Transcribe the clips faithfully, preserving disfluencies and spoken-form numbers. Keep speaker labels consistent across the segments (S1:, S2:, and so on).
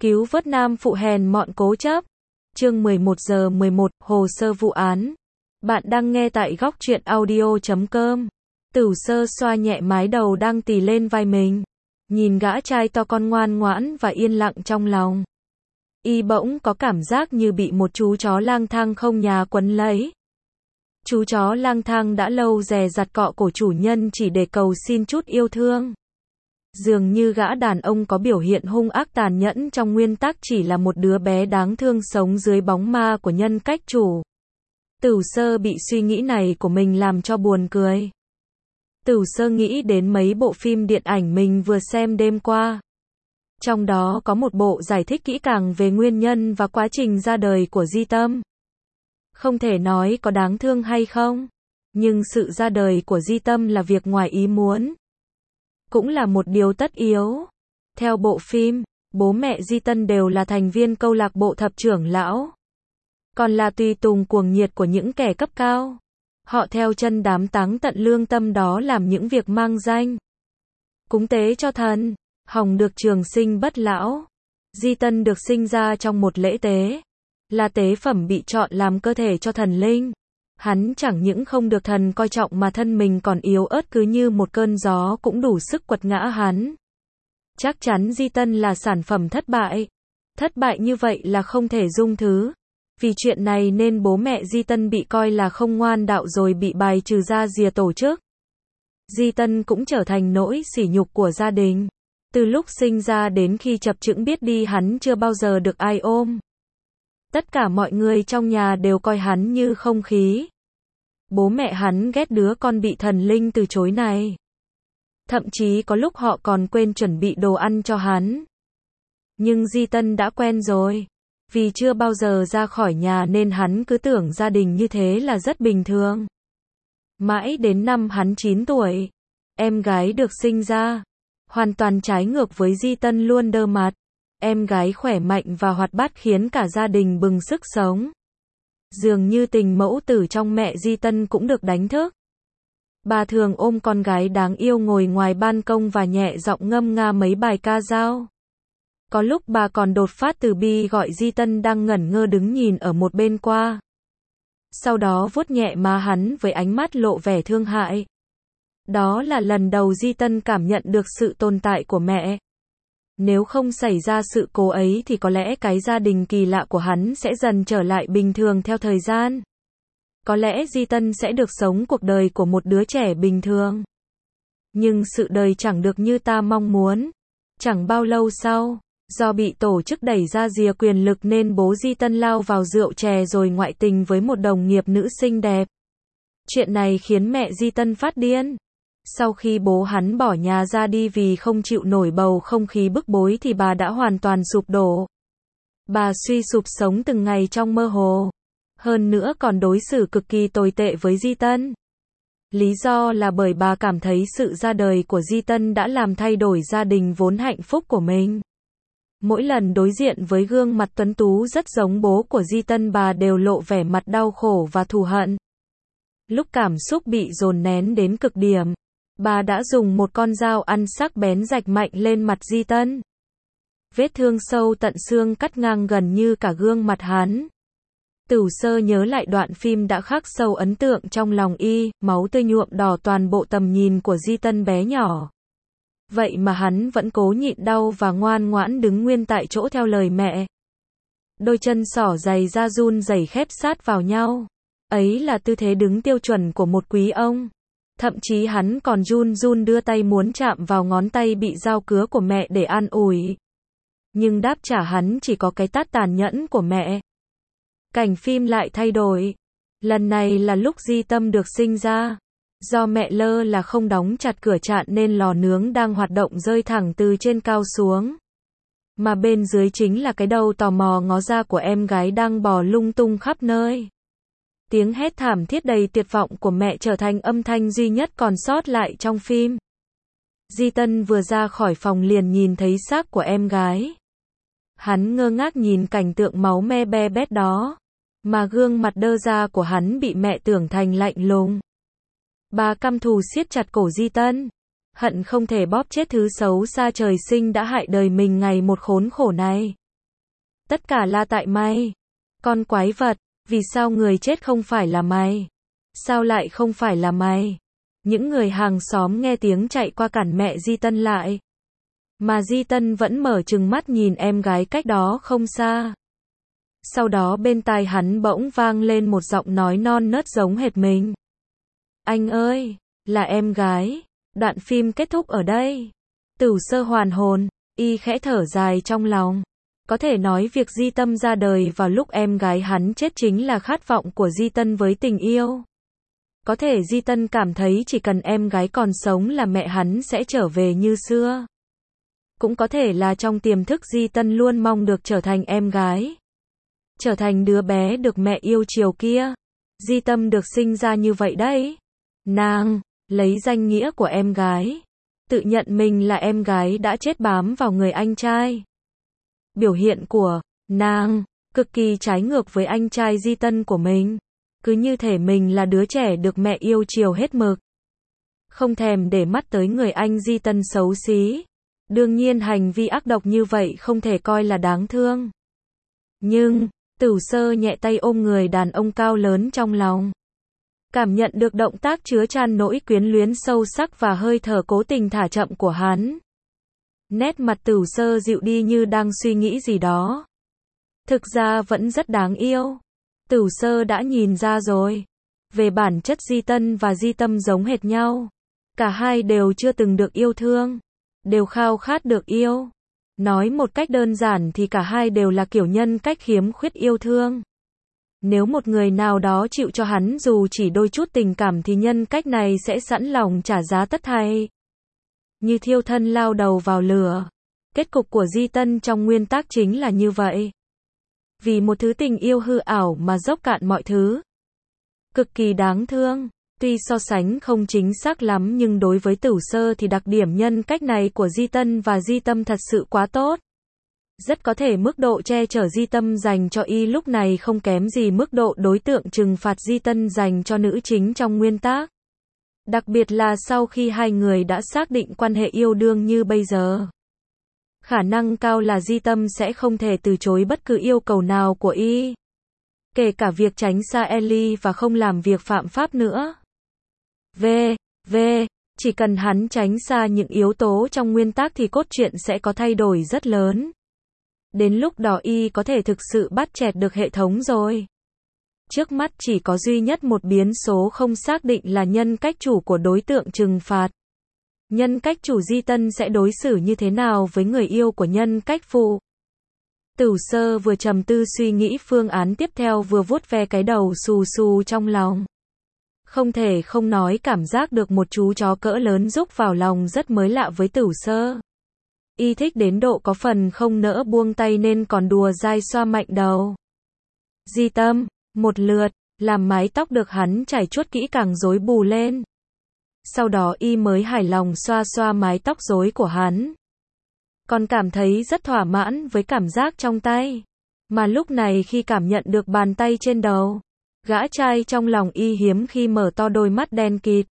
S1: Cứu vớt nam phụ hèn mọn cố chấp. Chương mười một giờ mười một, hồ sơ vụ án. Bạn đang nghe tại góc truyện audio chấm com. Tửu Sơ xoa nhẹ mái đầu đang tì lên vai mình. Nhìn gã trai to con ngoan ngoãn và yên lặng trong lòng. Y bỗng có cảm giác như bị một chú chó lang thang không nhà quấn lấy. Chú chó lang thang đã lâu dè dặt cọ cổ chủ nhân chỉ để cầu xin chút yêu thương. Dường như gã đàn ông có biểu hiện hung ác tàn nhẫn trong nguyên tắc chỉ là một đứa bé đáng thương sống dưới bóng ma của nhân cách chủ. Tửu Sơ bị suy nghĩ này của mình làm cho buồn cười. Tửu Sơ nghĩ đến mấy bộ phim điện ảnh mình vừa xem đêm qua. Trong đó có một bộ giải thích kỹ càng về nguyên nhân và quá trình ra đời của Di Tâm. Không thể nói có đáng thương hay không, nhưng sự ra đời của Di Tâm là việc ngoài ý muốn. Cũng là một điều tất yếu. Theo bộ phim, bố mẹ Di Tân đều là thành viên câu lạc bộ thập trưởng lão. Còn là tùy tùng cuồng nhiệt của những kẻ cấp cao. Họ theo chân đám táng tận lương tâm đó làm những việc mang danh. Cúng tế cho thần, hòng được trường sinh bất lão. Di Tân được sinh ra trong một lễ tế. Là tế phẩm bị chọn làm cơ thể cho thần linh. Hắn chẳng những không được thần coi trọng mà thân mình còn yếu ớt cứ như một cơn gió cũng đủ sức quật ngã hắn. Chắc chắn Di Tân là sản phẩm thất bại. Thất bại như vậy là không thể dung thứ. Vì chuyện này nên bố mẹ Di Tân bị coi là không ngoan đạo rồi bị bài trừ ra rìa tổ chức. Di Tân cũng trở thành nỗi sỉ nhục của gia đình. Từ lúc sinh ra đến khi chập chững biết đi hắn chưa bao giờ được ai ôm. Tất cả mọi người trong nhà đều coi hắn như không khí. Bố mẹ hắn ghét đứa con bị thần linh từ chối này. Thậm chí có lúc họ còn quên chuẩn bị đồ ăn cho hắn. Nhưng Di Tân đã quen rồi. Vì chưa bao giờ ra khỏi nhà nên hắn cứ tưởng gia đình như thế là rất bình thường. Mãi đến năm hắn chín tuổi, em gái được sinh ra. Hoàn toàn trái ngược với Di Tân luôn đơ mặt. Em gái khỏe mạnh và hoạt bát khiến cả gia đình bừng sức sống. Dường như tình mẫu tử trong mẹ Di Tân cũng được đánh thức. Bà thường ôm con gái đáng yêu ngồi ngoài ban công và nhẹ giọng ngâm nga mấy bài ca dao. Có lúc bà còn đột phát từ bi gọi Di Tân đang ngẩn ngơ đứng nhìn ở một bên qua. Sau đó vuốt nhẹ má hắn với ánh mắt lộ vẻ thương hại. Đó là lần đầu Di Tân cảm nhận được sự tồn tại của mẹ. Nếu không xảy ra sự cố ấy thì có lẽ cái gia đình kỳ lạ của hắn sẽ dần trở lại bình thường theo thời gian. Có lẽ Di Tân sẽ được sống cuộc đời của một đứa trẻ bình thường. Nhưng sự đời chẳng được như ta mong muốn. Chẳng bao lâu sau, do bị tổ chức đẩy ra rìa quyền lực nên bố Di Tân lao vào rượu chè rồi ngoại tình với một đồng nghiệp nữ xinh đẹp. Chuyện này khiến mẹ Di Tân phát điên. Sau khi bố hắn bỏ nhà ra đi vì không chịu nổi bầu không khí bức bối thì bà đã hoàn toàn sụp đổ. Bà suy sụp sống từng ngày trong mơ hồ. Hơn nữa còn đối xử cực kỳ tồi tệ với Di Tân. Lý do là bởi bà cảm thấy sự ra đời của Di Tân đã làm thay đổi gia đình vốn hạnh phúc của mình. Mỗi lần đối diện với gương mặt tuấn tú rất giống bố của Di Tân bà đều lộ vẻ mặt đau khổ và thù hận. Lúc cảm xúc bị dồn nén đến cực điểm, bà đã dùng một con dao ăn sắc bén rạch mạnh lên mặt Di Tân. Vết thương sâu tận xương cắt ngang gần như cả gương mặt hắn. Tửu Sơ nhớ lại đoạn phim đã khắc sâu ấn tượng trong lòng y, máu tươi nhuộm đỏ toàn bộ tầm nhìn của Di Tân bé nhỏ. Vậy mà hắn vẫn cố nhịn đau và ngoan ngoãn đứng nguyên tại chỗ theo lời mẹ. Đôi chân xỏ giày da run rẩy khép sát vào nhau. Ấy là tư thế đứng tiêu chuẩn của một quý ông. Thậm chí hắn còn run run đưa tay muốn chạm vào ngón tay bị dao cứa của mẹ để an ủi. Nhưng đáp trả hắn chỉ có cái tát tàn nhẫn của mẹ. Cảnh phim lại thay đổi. Lần này là lúc Di Tâm được sinh ra. Do mẹ lơ là không đóng chặt cửa chạn nên lò nướng đang hoạt động rơi thẳng từ trên cao xuống. Mà bên dưới chính là cái đầu tò mò ngó ra của em gái đang bò lung tung khắp nơi. Tiếng hét thảm thiết đầy tuyệt vọng của mẹ trở thành âm thanh duy nhất còn sót lại trong phim. Di Tân vừa ra khỏi phòng liền nhìn thấy xác của em gái. Hắn ngơ ngác nhìn cảnh tượng máu me be bét đó. Mà gương mặt đơ ra của hắn bị mẹ tưởng thành lạnh lùng. Bà căm thù siết chặt cổ Di Tân. Hận không thể bóp chết thứ xấu xa trời sinh đã hại đời mình ngày một khốn khổ này. Tất cả là tại mày. Con quái vật, vì sao người chết không phải là mày? Sao lại không phải là mày? Những người hàng xóm nghe tiếng chạy qua cản mẹ Di Tân lại. Mà Di Tân vẫn mở trừng mắt nhìn em gái cách đó không xa. Sau đó bên tai hắn bỗng vang lên một giọng nói non nớt giống hệt mình. Anh ơi, là em gái. Đoạn phim kết thúc ở đây. Tửu Sơ hoàn hồn, y khẽ thở dài trong lòng. Có thể nói việc Di Tâm ra đời vào lúc em gái hắn chết chính là khát vọng của Di Tân với tình yêu. Có thể Di Tân cảm thấy chỉ cần em gái còn sống là mẹ hắn sẽ trở về như xưa. Cũng có thể là trong tiềm thức Di Tân luôn mong được trở thành em gái. Trở thành đứa bé được mẹ yêu chiều kia. Di Tâm được sinh ra như vậy đấy. Nàng, lấy danh nghĩa của em gái. Tự nhận mình là em gái đã chết bám vào người anh trai. Biểu hiện của nàng cực kỳ trái ngược với anh trai Di Tân của mình. Cứ như thể mình là đứa trẻ được mẹ yêu chiều hết mực. Không thèm để mắt tới người anh Di Tân xấu xí. Đương nhiên hành vi ác độc như vậy không thể coi là đáng thương. Nhưng, Tửu Sơ nhẹ tay ôm người đàn ông cao lớn trong lòng. Cảm nhận được động tác chứa chan nỗi quyến luyến sâu sắc và hơi thở cố tình thả chậm của hắn. Nét mặt Tửu Sơ dịu đi như đang suy nghĩ gì đó. Thực ra vẫn rất đáng yêu. Tửu Sơ đã nhìn ra rồi. Về bản chất Di Tân và Di Tâm giống hệt nhau. Cả hai đều chưa từng được yêu thương. Đều khao khát được yêu. Nói một cách đơn giản thì cả hai đều là kiểu nhân cách khiếm khuyết yêu thương. Nếu một người nào đó chịu cho hắn dù chỉ đôi chút tình cảm thì nhân cách này sẽ sẵn lòng trả giá tất thảy. Như thiêu thân lao đầu vào lửa. Kết cục của Di Tân trong nguyên tác chính là như vậy. Vì một thứ tình yêu hư ảo mà dốc cạn mọi thứ. Cực kỳ đáng thương. Tuy so sánh không chính xác lắm nhưng đối với Tửu Sơ thì đặc điểm nhân cách này của Di Tân và Di Tâm thật sự quá tốt. Rất có thể mức độ che chở Di Tâm dành cho y lúc này không kém gì mức độ đối tượng trừng phạt Di Tân dành cho nữ chính trong nguyên tác. Đặc biệt là sau khi hai người đã xác định quan hệ yêu đương như bây giờ. Khả năng cao là Di Tâm sẽ không thể từ chối bất cứ yêu cầu nào của y. Kể cả việc tránh xa Ellie và không làm việc phạm pháp nữa. V. V. Chỉ cần hắn tránh xa những yếu tố trong nguyên tắc thì cốt truyện sẽ có thay đổi rất lớn. Đến lúc đó y có thể thực sự bắt chẹt được hệ thống rồi. Trước mắt chỉ có duy nhất một biến số không xác định là nhân cách chủ của đối tượng trừng phạt. Nhân cách chủ Di Tân sẽ đối xử như thế nào với người yêu của nhân cách phụ? Tửu Sơ vừa trầm tư suy nghĩ phương án tiếp theo vừa vuốt ve cái đầu xù xù trong lòng. Không thể không nói cảm giác được một chú chó cỡ lớn rúc vào lòng rất mới lạ với Tửu Sơ. Y thích đến độ có phần không nỡ buông tay nên còn đùa dai xoa mạnh đầu. Di Tâm, một lượt, làm mái tóc được hắn trải chuốt kỹ càng rối bù lên. Sau đó y mới hài lòng xoa xoa mái tóc rối của hắn. Còn cảm thấy rất thỏa mãn với cảm giác trong tay. Mà lúc này khi cảm nhận được bàn tay trên đầu, gã trai trong lòng y hiếm khi mở to đôi mắt đen kịt.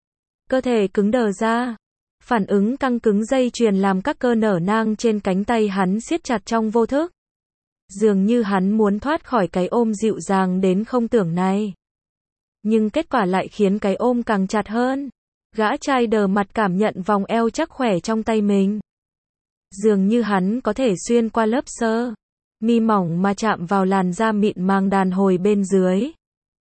S1: Cơ thể cứng đờ ra. Phản ứng căng cứng dây chuyền làm các cơ nở nang trên cánh tay hắn siết chặt trong vô thức. Dường như hắn muốn thoát khỏi cái ôm dịu dàng đến không tưởng này. Nhưng kết quả lại khiến cái ôm càng chặt hơn. Gã trai đờ mặt cảm nhận vòng eo chắc khỏe trong tay mình. Dường như hắn có thể xuyên qua lớp sơ mi mỏng mà chạm vào làn da mịn màng đàn hồi bên dưới.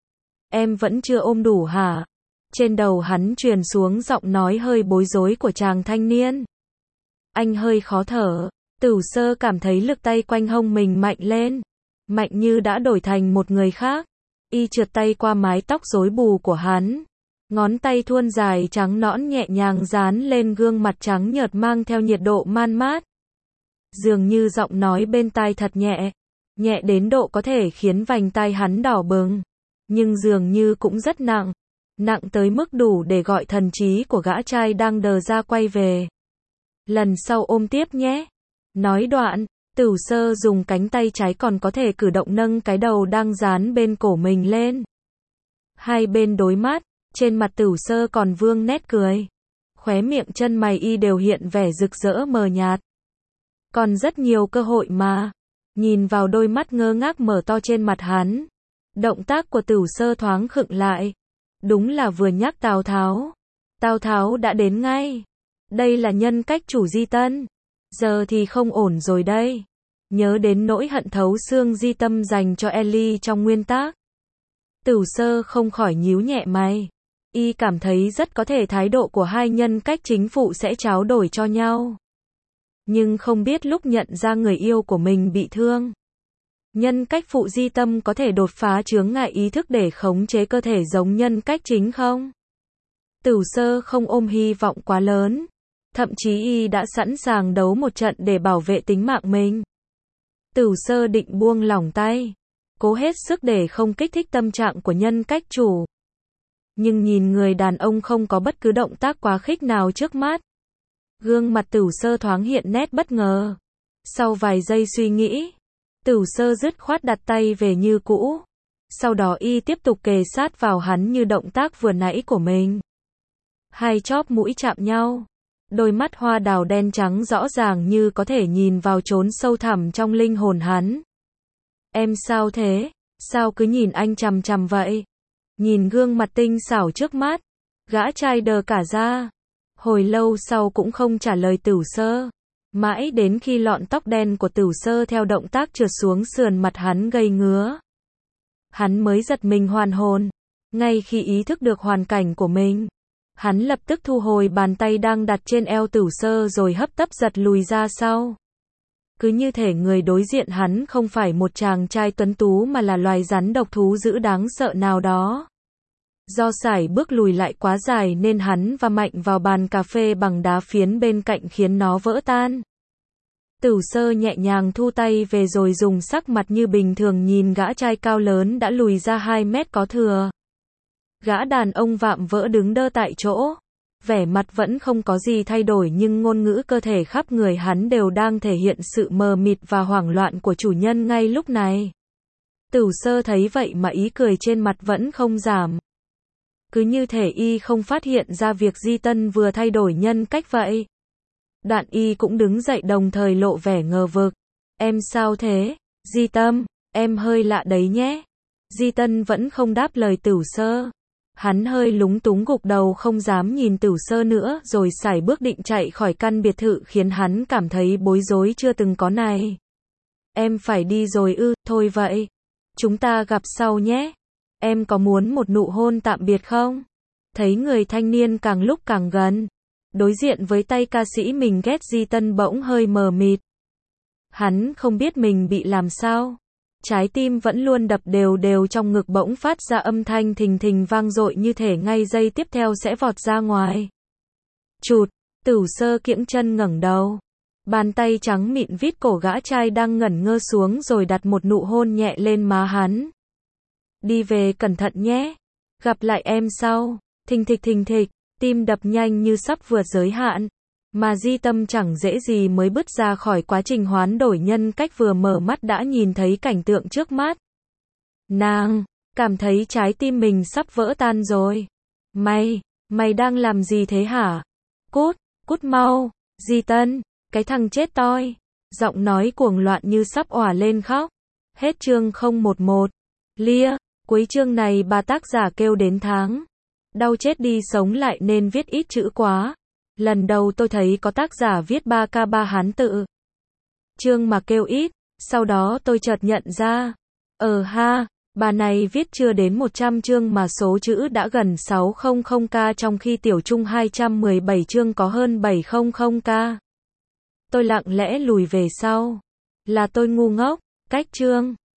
S1: Em vẫn chưa ôm đủ hả? Trên đầu hắn truyền xuống giọng nói hơi bối rối của chàng thanh niên. Anh hơi khó thở. Tửu Sơ cảm thấy lực tay quanh hông mình mạnh lên. Mạnh như đã đổi thành một người khác. Y trượt tay qua mái tóc rối bù của hắn. Ngón tay thuôn dài trắng nõn nhẹ nhàng dán lên gương mặt trắng nhợt mang theo nhiệt độ man mát. Dường như giọng nói bên tai thật nhẹ. Nhẹ đến độ có thể khiến vành tai hắn đỏ bừng. Nhưng dường như cũng rất nặng. Nặng tới mức đủ để gọi thần trí của gã trai đang đờ ra quay về. Lần sau ôm tiếp nhé. Nói đoạn, Tửu Sơ dùng cánh tay trái còn có thể cử động nâng cái đầu đang dán bên cổ mình lên. Hai bên đối mắt, trên mặt Tửu Sơ còn vương nét cười. Khóe miệng chân mày y đều hiện vẻ rực rỡ mờ nhạt. Còn rất nhiều cơ hội mà. nhìn vào đôi mắt ngơ ngác mở to trên mặt hắn. Động tác của Tửu Sơ thoáng khựng lại. Đúng là vừa nhắc Tào Tháo. Tào Tháo đã đến ngay. Đây là nhân cách chủ Di Tân. Giờ thì không ổn rồi đây. Nhớ đến nỗi hận thấu xương Di Tâm dành cho Ellie trong nguyên tác. Tửu Sơ không khỏi nhíu nhẹ mày. Y cảm thấy rất có thể thái độ của hai nhân cách chính phụ sẽ tráo đổi cho nhau. Nhưng không biết lúc nhận ra người yêu của mình bị thương, nhân cách phụ Di Tâm có thể đột phá chướng ngại ý thức để khống chế cơ thể giống nhân cách chính không? Tửu Sơ không ôm hy vọng quá lớn. Thậm chí y đã sẵn sàng đấu một trận để bảo vệ tính mạng mình. Tửu Sơ định buông lỏng tay, cố hết sức để không kích thích tâm trạng của nhân cách chủ. Nhưng nhìn người đàn ông không có bất cứ động tác quá khích nào trước mắt. Gương mặt Tửu Sơ thoáng hiện nét bất ngờ. Sau vài giây suy nghĩ, Tửu Sơ dứt khoát đặt tay về như cũ. Sau đó y tiếp tục kề sát vào hắn như động tác vừa nãy của mình. Hai chóp mũi chạm nhau. Đôi mắt hoa đào đen trắng rõ ràng như có thể nhìn vào chốn sâu thẳm trong linh hồn hắn. Em sao thế? Sao cứ nhìn anh chằm chằm vậy? Nhìn gương mặt tinh xảo trước mắt, gã trai đờ cả ra. Hồi lâu sau cũng không trả lời Tửu Sơ. Mãi đến khi lọn tóc đen của Tửu Sơ theo động tác trượt xuống sườn mặt hắn gây ngứa, hắn mới giật mình hoàn hồn. Ngay khi ý thức được hoàn cảnh của mình, hắn lập tức thu hồi bàn tay đang đặt trên eo Tửu Sơ rồi hấp tấp giật lùi ra sau. Cứ như thể người đối diện hắn không phải một chàng trai tuấn tú mà là loài rắn độc thú dữ đáng sợ nào đó. Do sải bước lùi lại quá dài nên hắn va mạnh vào bàn cà phê bằng đá phiến bên cạnh khiến nó vỡ tan. Tửu Sơ nhẹ nhàng thu tay về rồi dùng sắc mặt như bình thường nhìn gã trai cao lớn đã lùi ra hai mét có thừa. Gã đàn ông vạm vỡ đứng đơ tại chỗ. Vẻ mặt vẫn không có gì thay đổi nhưng ngôn ngữ cơ thể khắp người hắn đều đang thể hiện sự mờ mịt và hoảng loạn của chủ nhân ngay lúc này. Tửu Sơ thấy vậy mà ý cười trên mặt vẫn không giảm. Cứ như thể y không phát hiện ra việc Di Tân vừa thay đổi nhân cách vậy. Đoạn y cũng đứng dậy đồng thời lộ vẻ ngờ vực. Em sao thế? Di Tâm, em hơi lạ đấy nhé. Di Tân vẫn không đáp lời Tửu Sơ. Hắn hơi lúng túng gục đầu không dám nhìn Tửu Sơ nữa rồi sải bước định chạy khỏi căn biệt thự khiến hắn cảm thấy bối rối chưa từng có này. Em phải đi rồi ư, thôi vậy. Chúng ta gặp sau nhé. Em có muốn một nụ hôn tạm biệt không? Thấy người thanh niên càng lúc càng gần. Đối diện với tay ca sĩ mình ghét Di Tân bỗng hơi mờ mịt. Hắn không biết mình bị làm sao. Trái tim vẫn luôn đập đều đều trong ngực bỗng phát ra âm thanh thình thình vang dội như thể ngay giây tiếp theo sẽ vọt ra ngoài. Chụt, Tửu Sơ kiễng chân ngẩng đầu. Bàn tay trắng mịn vít cổ gã trai đang ngẩn ngơ xuống rồi đặt một nụ hôn nhẹ lên má hắn. Đi về cẩn thận nhé. Gặp lại em sau. Thình thịch thình thịch, tim đập nhanh như sắp vượt giới hạn. Mà Di Tâm chẳng dễ gì mới bứt ra khỏi quá trình hoán đổi nhân cách vừa mở mắt đã nhìn thấy cảnh tượng trước mắt. Nàng, cảm thấy trái tim mình sắp vỡ tan rồi. Mày, mày đang làm gì thế hả? Cút, cút mau, Di Tân, cái thằng chết toi. Giọng nói cuồng loạn như sắp òa lên khóc. Hết chương không một một. Lia, cuối chương này bà tác giả kêu đến tháng. Đau chết đi sống lại nên viết ít chữ quá. Lần đầu tôi thấy có tác giả viết ba ca ba hán tự. Chương mà kêu ít, sau đó tôi chợt nhận ra. Ờ ha, bà này viết chưa đến một trăm chương mà số chữ đã gần sáu trăm ca trong khi tiểu trung hai trăm mười bảy chương có hơn bảy trăm ca. Tôi lặng lẽ lùi về sau. Là tôi ngu ngốc, cách chương.